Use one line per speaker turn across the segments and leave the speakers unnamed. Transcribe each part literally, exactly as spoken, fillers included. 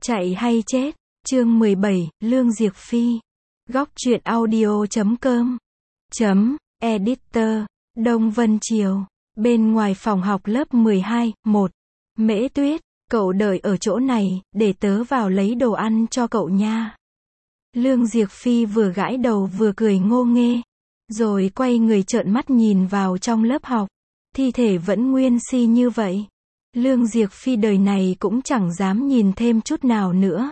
Chạy hay chết, chương mười bảy, Lương Diệc Phi. Góc truyện audio chấm com. Chấm, editor, Đông Vân Triều. Bên ngoài phòng học lớp mười hai, một. Mễ Tuyết, cậu đợi ở chỗ này, để tớ vào lấy đồ ăn cho cậu nha. Lương Diệc Phi vừa gãi đầu vừa cười ngô nghê. Rồi quay người trợn mắt nhìn vào trong lớp học. Thi thể vẫn nguyên si như vậy. Lương Diệc Phi đời này cũng chẳng dám nhìn thêm chút nào nữa.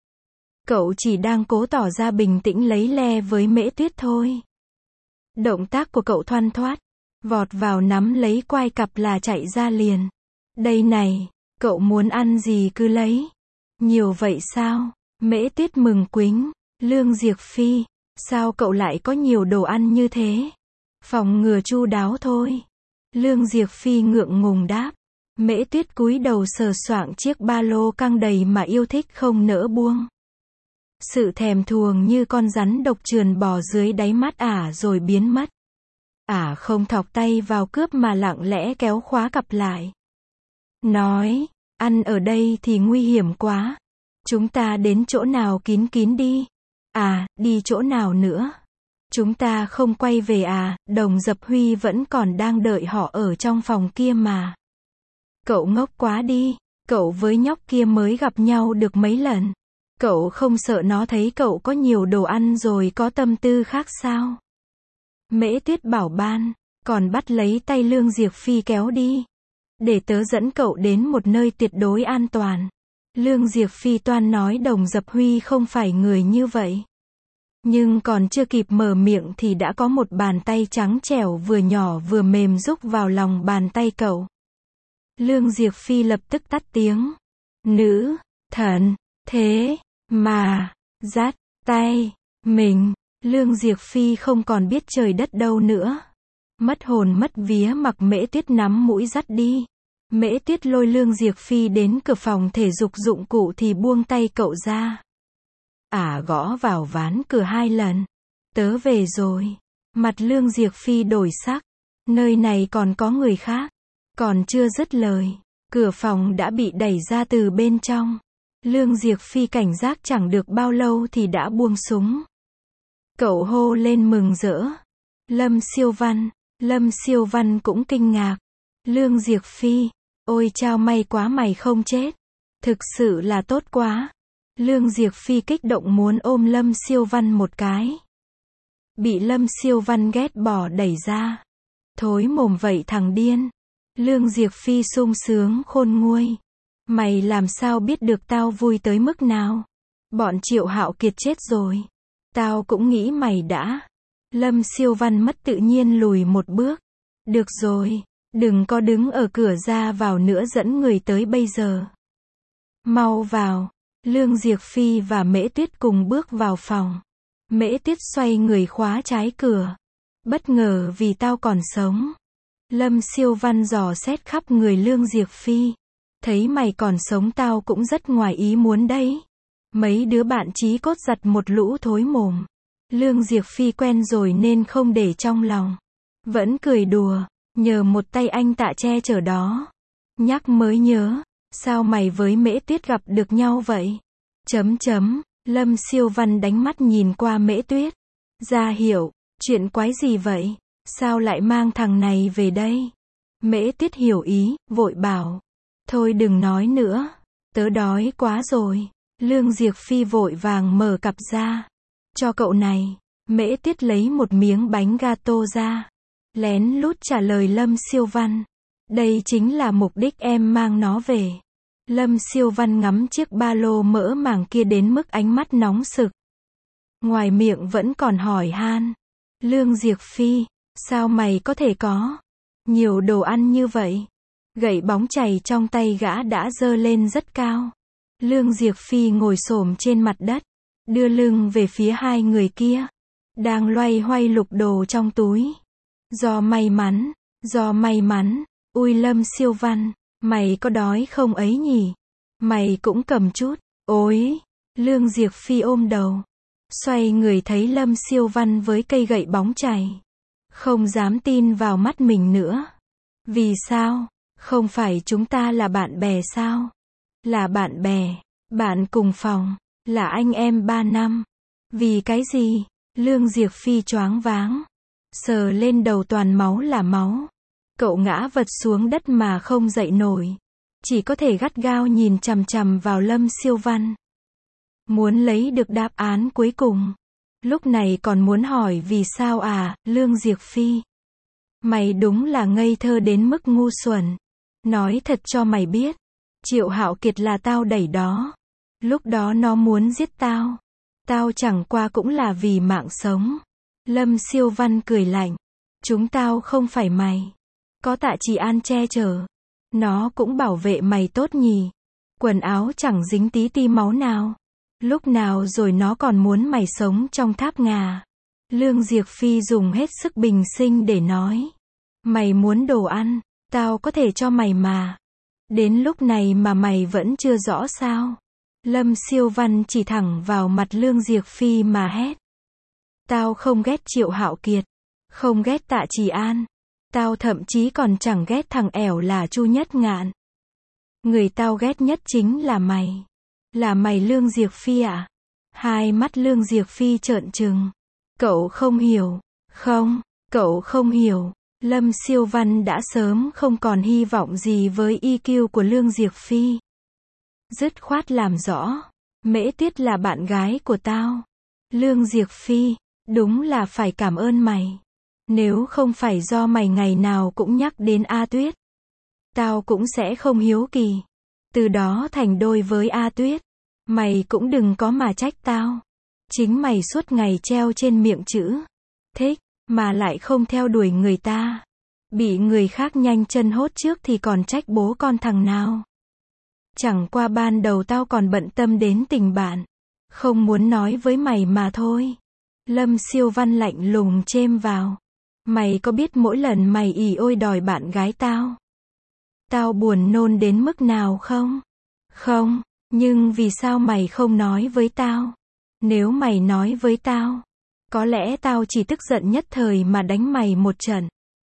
Cậu chỉ đang cố tỏ ra bình tĩnh lấy le với Mễ Tuyết thôi. Động tác của cậu thoăn thoắt, vọt vào nắm lấy quai cặp là chạy ra liền. Đây này, cậu muốn ăn gì cứ lấy. Nhiều vậy sao? Mễ Tuyết mừng quính. Lương Diệc Phi, sao cậu lại có nhiều đồ ăn như thế? Phòng ngừa chu đáo thôi. Lương Diệc Phi ngượng ngùng đáp. Mễ Tuyết cúi đầu sờ soạng chiếc ba lô căng đầy mà yêu thích không nỡ buông. Sự thèm thuồng như con rắn độc trườn bò dưới đáy mắt ả rồi biến mất. Ả không thọc tay vào cướp mà lặng lẽ kéo khóa cặp lại. Nói, ăn ở đây thì nguy hiểm quá. Chúng ta đến chỗ nào kín kín đi. À, đi chỗ nào nữa? Chúng ta không quay về à, Đồng Dập Huy vẫn còn đang đợi họ ở trong phòng kia mà. Cậu ngốc quá đi, cậu với nhóc kia mới gặp nhau được mấy lần. Cậu không sợ nó thấy cậu có nhiều đồ ăn rồi có tâm tư khác sao? Mễ Tuyết bảo ban, còn bắt lấy tay Lương Diệc Phi kéo đi. Để tớ dẫn cậu đến một nơi tuyệt đối an toàn. Lương Diệc Phi toan nói Đồng Dập Huy không phải người như vậy. Nhưng còn chưa kịp mở miệng thì đã có một bàn tay trắng trẻo vừa nhỏ vừa mềm rúc vào lòng bàn tay cậu. Lương Diệc Phi lập tức tắt tiếng. Nữ, thần, thế, mà, dắt, tay, mình. Lương Diệc Phi không còn biết trời đất đâu nữa. Mất hồn mất vía mặc Mễ Tuyết nắm mũi dắt đi. Mễ Tuyết lôi Lương Diệc Phi đến cửa phòng thể dục dụng cụ thì buông tay cậu ra. Ả gõ vào ván cửa hai lần. Tớ về rồi. Mặt Lương Diệc Phi đổi sắc. Nơi này còn có người khác. Còn chưa dứt lời, cửa phòng đã bị đẩy ra từ bên trong. Lương Diệc Phi cảnh giác chẳng được bao lâu thì đã buông súng. Cậu hô lên mừng rỡ. Lâm Siêu Văn. Lâm Siêu Văn cũng kinh ngạc. Lương Diệc Phi, ôi chao may quá mày không chết. Thực sự là tốt quá. Lương Diệc Phi kích động muốn ôm Lâm Siêu Văn một cái. Bị Lâm Siêu Văn ghét bỏ đẩy ra. Thối mồm vậy thằng điên. Lương Diệc Phi sung sướng khôn nguôi. Mày làm sao biết được tao vui tới mức nào? Bọn Triệu Hạo Kiệt chết rồi. Tao cũng nghĩ mày đã. Lâm Siêu Văn mất tự nhiên lùi một bước. Được rồi, đừng có đứng ở cửa ra vào nữa dẫn người tới bây giờ. Mau vào. Lương Diệc Phi và Mễ Tuyết cùng bước vào phòng. Mễ Tuyết xoay người khóa trái cửa. Bất ngờ vì tao còn sống. Lâm Siêu Văn dò xét khắp người Lương Diệc Phi. Thấy mày còn sống tao cũng rất ngoài ý muốn đấy. Mấy đứa bạn chí cốt giật một lũ thối mồm. Lương Diệc Phi quen rồi nên không để trong lòng. Vẫn cười đùa, nhờ một tay anh Tạ che chở đó. Nhắc mới nhớ, sao mày với Mễ Tuyết gặp được nhau vậy? Chấm chấm, Lâm Siêu Văn đánh mắt nhìn qua Mễ Tuyết. Ra hiểu, chuyện quái gì vậy? Sao lại mang thằng này về đây? Mễ Tuyết hiểu ý, vội bảo. Thôi đừng nói nữa, tớ đói quá rồi. Lương Diệc Phi vội vàng mở cặp ra. Cho cậu này. Mễ Tuyết lấy một miếng bánh gato ra. Lén lút trả lời Lâm Siêu Văn. Đây chính là mục đích em mang nó về. Lâm Siêu Văn ngắm chiếc ba lô mỡ màng kia đến mức ánh mắt nóng sực. Ngoài miệng vẫn còn hỏi han. Lương Diệc Phi, sao mày có thể có nhiều đồ ăn như vậy? Gậy bóng chày trong tay gã đã giơ lên rất cao. Lương Diệc Phi ngồi xổm trên mặt đất, đưa lưng về phía hai người kia, đang loay hoay lục đồ trong túi. Do may mắn, do may mắn, ui Lâm Siêu Văn, mày có đói không ấy nhỉ? Mày cũng cầm chút. Ôi, Lương Diệc Phi ôm đầu, xoay người thấy Lâm Siêu Văn với cây gậy bóng chày. Không dám tin vào mắt mình nữa. Vì sao? Không phải chúng ta là bạn bè sao? Là bạn bè. Bạn cùng phòng, là anh em ba năm. Vì cái gì? Lương Diệp Phi choáng váng. Sờ lên đầu toàn máu là máu. Cậu ngã vật xuống đất mà không dậy nổi. Chỉ có thể gắt gao nhìn chằm chằm vào Lâm Siêu Văn. Muốn lấy được đáp án cuối cùng. Lúc này còn muốn hỏi vì sao à, Lương Diệp Phi. Mày đúng là ngây thơ đến mức ngu xuẩn. Nói thật cho mày biết. Triệu Hạo Kiệt là tao đẩy đó. Lúc đó nó muốn giết tao. Tao chẳng qua cũng là vì mạng sống. Lâm Siêu Văn cười lạnh. Chúng tao không phải mày. Có Tạ Chỉ An che chở. Nó cũng bảo vệ mày tốt nhỉ. Quần áo chẳng dính tí ti máu nào. Lúc nào rồi nó còn muốn mày sống trong tháp ngà. Lương Diệp Phi dùng hết sức bình sinh để nói. Mày muốn đồ ăn, tao có thể cho mày mà. Đến lúc này mà mày vẫn chưa rõ sao. Lâm Siêu Văn chỉ thẳng vào mặt Lương Diệp Phi mà hét. Tao không ghét Triệu Hạo Kiệt. Không ghét Tạ Chỉ An. Tao thậm chí còn chẳng ghét thằng ẻo là Chu Nhất Ngạn. Người tao ghét nhất chính là mày. Là mày Lương Diệp Phi à? Hai mắt Lương Diệp Phi trợn trừng. Cậu không hiểu. Không, cậu không hiểu. Lâm Siêu Văn đã sớm không còn hy vọng gì với i kiu của Lương Diệp Phi. Dứt khoát làm rõ. Mễ Tuyết là bạn gái của tao. Lương Diệp Phi, đúng là phải cảm ơn mày. Nếu không phải do mày ngày nào cũng nhắc đến A Tuyết, tao cũng sẽ không hiếu kỳ. Từ đó thành đôi với A Tuyết. Mày cũng đừng có mà trách tao. Chính mày suốt ngày treo trên miệng chữ thích, mà lại không theo đuổi người ta. Bị người khác nhanh chân hốt trước thì còn trách bố con thằng nào. Chẳng qua ban đầu tao còn bận tâm đến tình bạn. Không muốn nói với mày mà thôi. Lâm Siêu Văn lạnh lùng chêm vào. Mày có biết mỗi lần mày ì ôi đòi bạn gái tao, tao buồn nôn đến mức nào không? Không, nhưng vì sao mày không nói với tao? Nếu mày nói với tao, có lẽ tao chỉ tức giận nhất thời mà đánh mày một trận.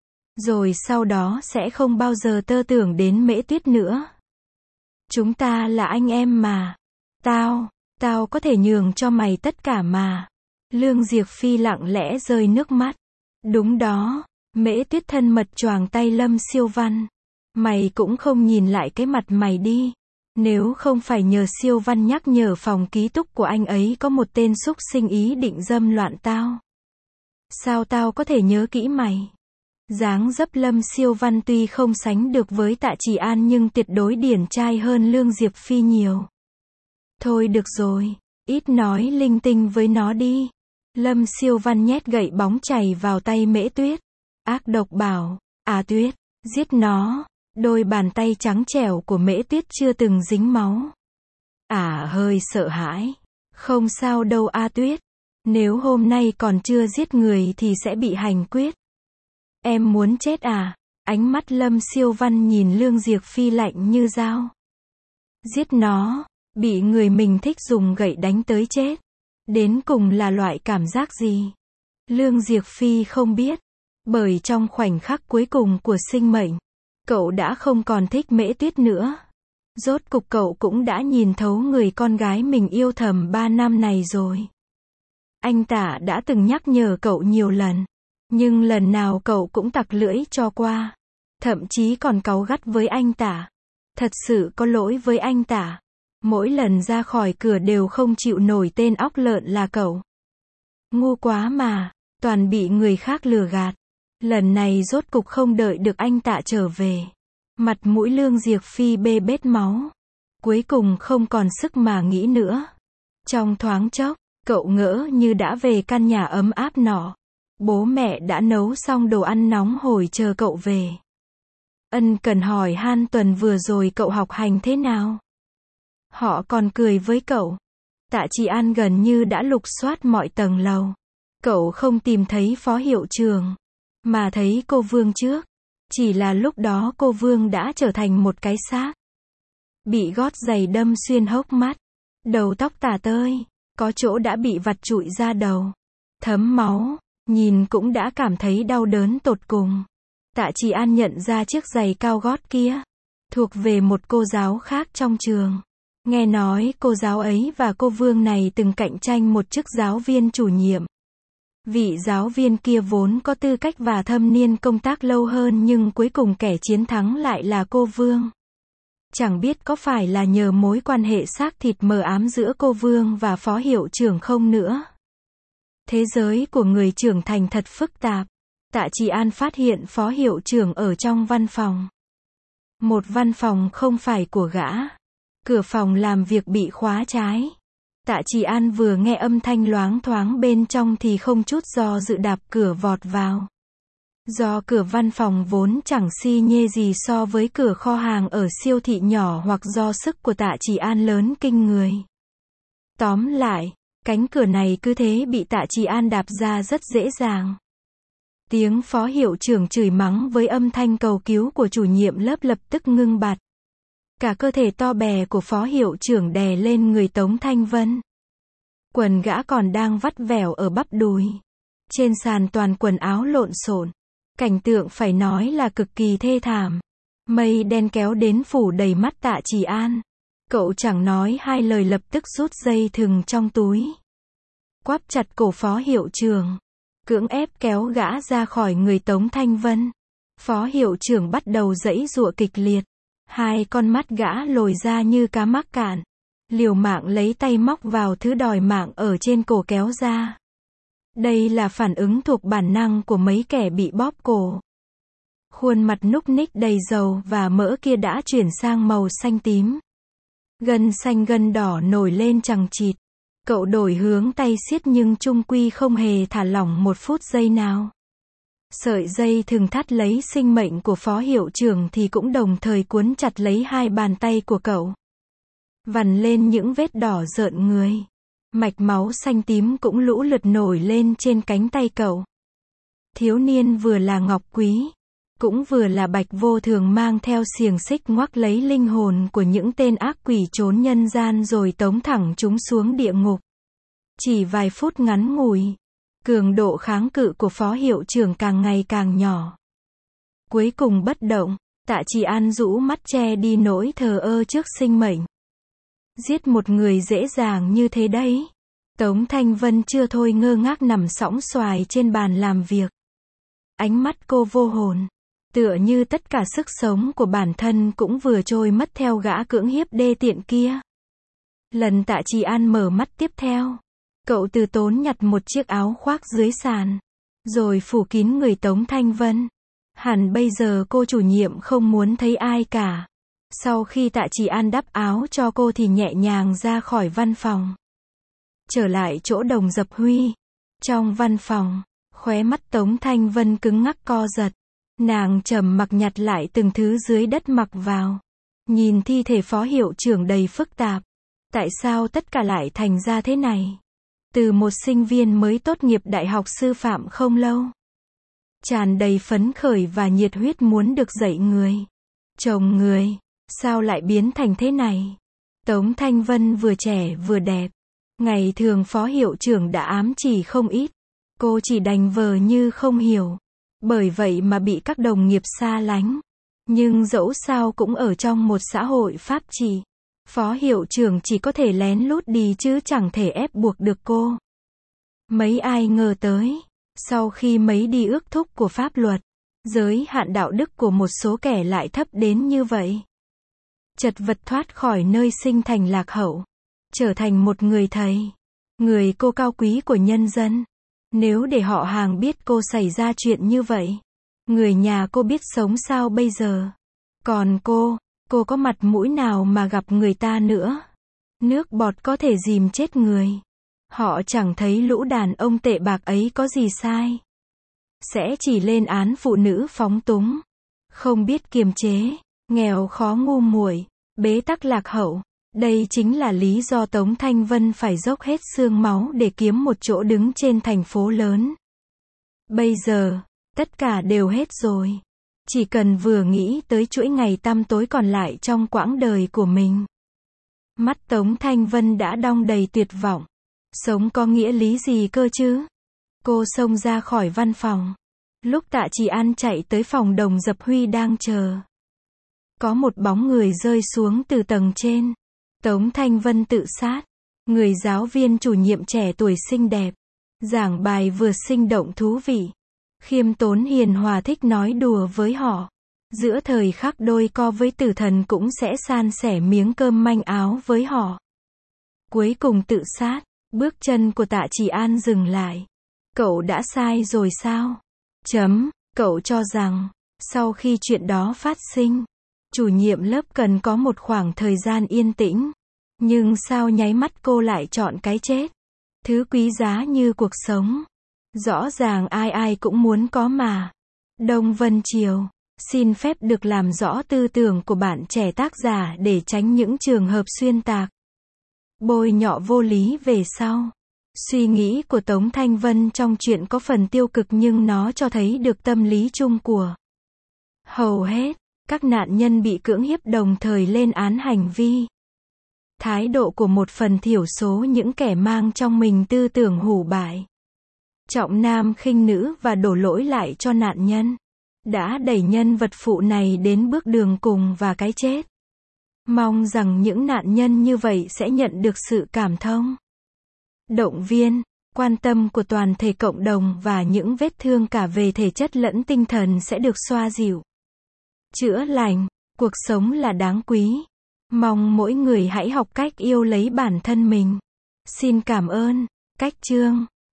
Rồi sau đó sẽ không bao giờ tơ tưởng đến Mễ Tuyết nữa. Chúng ta là anh em mà. Tao, tao có thể nhường cho mày tất cả mà. Lương Diệp Phi lặng lẽ rơi nước mắt. Đúng đó, Mễ Tuyết thân mật choàng tay Lâm Siêu Văn. Mày cũng không nhìn lại cái mặt mày đi. Nếu không phải nhờ Siêu Văn nhắc nhở phòng ký túc của anh ấy có một tên xúc sinh ý định dâm loạn tao. Sao tao có thể nhớ kỹ mày? Dáng dấp Lâm Siêu Văn tuy không sánh được với Tạ Chỉ An nhưng tuyệt đối điển trai hơn Lương Diệp Phi nhiều. Thôi được rồi, ít nói linh tinh với nó đi. Lâm Siêu Văn nhét gậy bóng chày vào tay Mễ Tuyết. Ác độc bảo, à Tuyết, giết nó. Đôi bàn tay trắng trẻo của Mễ Tuyết chưa từng dính máu. À hơi sợ hãi. Không sao đâu A Tuyết. Nếu hôm nay còn chưa giết người thì sẽ bị hành quyết. Em muốn chết à? Ánh mắt Lâm Siêu Văn nhìn Lương Diệp Phi lạnh như dao. Giết nó, bị người mình thích dùng gậy đánh tới chết. Đến cùng là loại cảm giác gì? Lương Diệp Phi không biết. Bởi trong khoảnh khắc cuối cùng của sinh mệnh, cậu đã không còn thích Mễ Tuyết nữa. Rốt cục cậu cũng đã nhìn thấu người con gái mình yêu thầm ba năm này rồi. Anh Tả đã từng nhắc nhở cậu nhiều lần. Nhưng lần nào cậu cũng tặc lưỡi cho qua. Thậm chí còn cáu gắt với anh Tả. Thật sự có lỗi với anh Tả. Mỗi lần ra khỏi cửa đều không chịu nổi tên óc lợn là cậu. Ngu quá mà, toàn bị người khác lừa gạt. Lần này rốt cục không đợi được anh Tạ trở về. Mặt mũi Lương Diệp Phi bê bết máu. Cuối cùng không còn sức mà nghĩ nữa. Trong thoáng chốc, cậu ngỡ như đã về căn nhà ấm áp nọ. Bố mẹ đã nấu xong đồ ăn nóng hổi chờ cậu về. Ân cần hỏi han tuần vừa rồi cậu học hành thế nào. Họ còn cười với cậu. Tạ Chỉ An gần như đã lục soát mọi tầng lầu. Cậu không tìm thấy phó hiệu trưởng, mà thấy cô Vương trước. Chỉ là lúc đó cô Vương đã trở thành một cái xác. Bị gót giày đâm xuyên hốc mắt. Đầu tóc tả tơi. Có chỗ đã bị vặt trụi ra đầu. Thấm máu. Nhìn cũng đã cảm thấy đau đớn tột cùng. Tạ Chỉ An nhận ra chiếc giày cao gót kia thuộc về một cô giáo khác trong trường. Nghe nói cô giáo ấy và cô Vương này từng cạnh tranh một chức giáo viên chủ nhiệm. Vị giáo viên kia vốn có tư cách và thâm niên công tác lâu hơn nhưng cuối cùng kẻ chiến thắng lại là cô Vương. Chẳng biết có phải là nhờ mối quan hệ xác thịt mờ ám giữa cô Vương và phó hiệu trưởng không nữa. Thế giới của người trưởng thành thật phức tạp. Tạ Trì An phát hiện phó hiệu trưởng ở trong văn phòng. Một văn phòng không phải của gã. Cửa phòng làm việc bị khóa trái. Tạ Trì An vừa nghe âm thanh loáng thoáng bên trong thì không chút do dự đạp cửa vọt vào. Do cửa văn phòng vốn chẳng si nhê gì so với cửa kho hàng ở siêu thị nhỏ hoặc do sức của Tạ Trì An lớn kinh người. Tóm lại, cánh cửa này cứ thế bị Tạ Trì An đạp ra rất dễ dàng. Tiếng phó hiệu trưởng chửi mắng với âm thanh cầu cứu của chủ nhiệm lớp lập tức ngưng bặt. Cả cơ thể to bè của phó hiệu trưởng đè lên người Tống Thanh Vân. Quần gã còn đang vắt vẻo ở bắp đùi. Trên sàn toàn quần áo lộn xộn. Cảnh tượng phải nói là cực kỳ thê thảm. Mây đen kéo đến phủ đầy mắt Tạ Trì An. Cậu chẳng nói hai lời lập tức rút dây thừng trong túi. Quắp chặt cổ phó hiệu trưởng. Cưỡng ép kéo gã ra khỏi người Tống Thanh Vân. Phó hiệu trưởng bắt đầu giãy giụa kịch liệt. Hai con mắt gã lồi ra như cá mắc cạn. Liều mạng lấy tay móc vào thứ đòi mạng ở trên cổ kéo ra. Đây là phản ứng thuộc bản năng của mấy kẻ bị bóp cổ. Khuôn mặt núc ních đầy dầu và mỡ kia đã chuyển sang màu xanh tím. Gân xanh gân đỏ nổi lên chằng chịt. Cậu đổi hướng tay siết nhưng chung quy không hề thả lỏng một phút giây nào. Sợi dây thừng thắt lấy sinh mệnh của phó hiệu trưởng thì cũng đồng thời cuốn chặt lấy hai bàn tay của cậu. Vằn lên những vết đỏ rợn người. Mạch máu xanh tím cũng lũ lượt nổi lên trên cánh tay cậu. Thiếu niên vừa là ngọc quý, cũng vừa là bạch vô thường mang theo xiềng xích ngoắc lấy linh hồn của những tên ác quỷ trốn nhân gian rồi tống thẳng chúng xuống địa ngục. Chỉ vài phút ngắn ngủi, cường độ kháng cự của phó hiệu trưởng càng ngày càng nhỏ. Cuối cùng bất động, Tạ Trì An rũ mắt che đi nỗi thờ ơ trước sinh mệnh. Giết một người dễ dàng như thế đấy. Tống Thanh Vân chưa thôi ngơ ngác nằm sõng soài trên bàn làm việc. Ánh mắt cô vô hồn. Tựa như tất cả sức sống của bản thân cũng vừa trôi mất theo gã cưỡng hiếp đê tiện kia. Lần Tạ Trì An mở mắt tiếp theo, cậu từ tốn nhặt một chiếc áo khoác dưới sàn, rồi phủ kín người Tống Thanh Vân. Hẳn bây giờ cô chủ nhiệm không muốn thấy ai cả. Sau khi Tạ Trì An đắp áo cho cô thì nhẹ nhàng ra khỏi văn phòng. Trở lại chỗ Đồng Dập Huy. Trong văn phòng, khóe mắt Tống Thanh Vân cứng ngắc co giật. Nàng trầm mặc nhặt lại từng thứ dưới đất mặc vào. Nhìn thi thể phó hiệu trưởng đầy phức tạp. Tại sao tất cả lại thành ra thế này? Từ một sinh viên mới tốt nghiệp đại học sư phạm không lâu, tràn đầy phấn khởi và nhiệt huyết muốn được dạy người, chồng người, sao lại biến thành thế này? Tống Thanh Vân vừa trẻ vừa đẹp. Ngày thường phó hiệu trưởng đã ám chỉ không ít. Cô chỉ đành vờ như không hiểu. Bởi vậy mà bị các đồng nghiệp xa lánh. Nhưng dẫu sao cũng ở trong một xã hội pháp trị. Phó hiệu trưởng chỉ có thể lén lút đi chứ chẳng thể ép buộc được cô. Mấy ai ngờ tới, sau khi mấy đi ước thúc của pháp luật, giới hạn đạo đức của một số kẻ lại thấp đến như vậy. Chật vật thoát khỏi nơi sinh thành lạc hậu, trở thành một người thầy, người cô cao quý của nhân dân. Nếu để họ hàng biết cô xảy ra chuyện như vậy, người nhà cô biết sống sao bây giờ? Còn cô, cô có mặt mũi nào mà gặp người ta nữa? Nước bọt có thể dìm chết người. Họ chẳng thấy lũ đàn ông tệ bạc ấy có gì sai. Sẽ chỉ lên án phụ nữ phóng túng, không biết kiềm chế, nghèo khó ngu muội, bế tắc lạc hậu. Đây chính là lý do Tống Thanh Vân phải dốc hết xương máu để kiếm một chỗ đứng trên thành phố lớn. Bây giờ, tất cả đều hết rồi. Chỉ cần vừa nghĩ tới chuỗi ngày tăm tối còn lại trong quãng đời của mình. Mắt Tống Thanh Vân đã đong đầy tuyệt vọng. Sống có nghĩa lý gì cơ chứ? Cô xông ra khỏi văn phòng. Lúc Tạ Trì An chạy tới phòng Đồng Dập Huy đang chờ. Có một bóng người rơi xuống từ tầng trên. Tống Thanh Vân tự sát. Người giáo viên chủ nhiệm trẻ tuổi xinh đẹp. Giảng bài vừa sinh động thú vị. Khiêm tốn hiền hòa thích nói đùa với họ. Giữa thời khắc đôi co với tử thần cũng sẽ san sẻ miếng cơm manh áo với họ. Cuối cùng tự sát. Bước chân của Tạ Chỉ An dừng lại. Cậu đã sai rồi sao? Chấm. Cậu cho rằng, sau khi chuyện đó phát sinh, chủ nhiệm lớp cần có một khoảng thời gian yên tĩnh. Nhưng sao nháy mắt cô lại chọn cái chết? Thứ quý giá như cuộc sống. Rõ ràng ai ai cũng muốn có mà. Đông Vân Triều. Xin phép được làm rõ tư tưởng của bạn trẻ tác giả để tránh những trường hợp xuyên tạc, bôi nhọ vô lý về sau. Suy nghĩ của Tống Thanh Vân trong chuyện có phần tiêu cực nhưng nó cho thấy được tâm lý chung của hầu hết các nạn nhân bị cưỡng hiếp đồng thời lên án hành vi, thái độ của một phần thiểu số những kẻ mang trong mình tư tưởng hủ bại, trọng nam khinh nữ và đổ lỗi lại cho nạn nhân, đã đẩy nhân vật phụ này đến bước đường cùng và cái chết. Mong rằng những nạn nhân như vậy sẽ nhận được sự cảm thông, động viên, quan tâm của toàn thể cộng đồng và những vết thương cả về thể chất lẫn tinh thần sẽ được xoa dịu, chữa lành. Cuộc sống là đáng quý. Mong mỗi người hãy học cách yêu lấy bản thân mình. Xin cảm ơn. Cách chương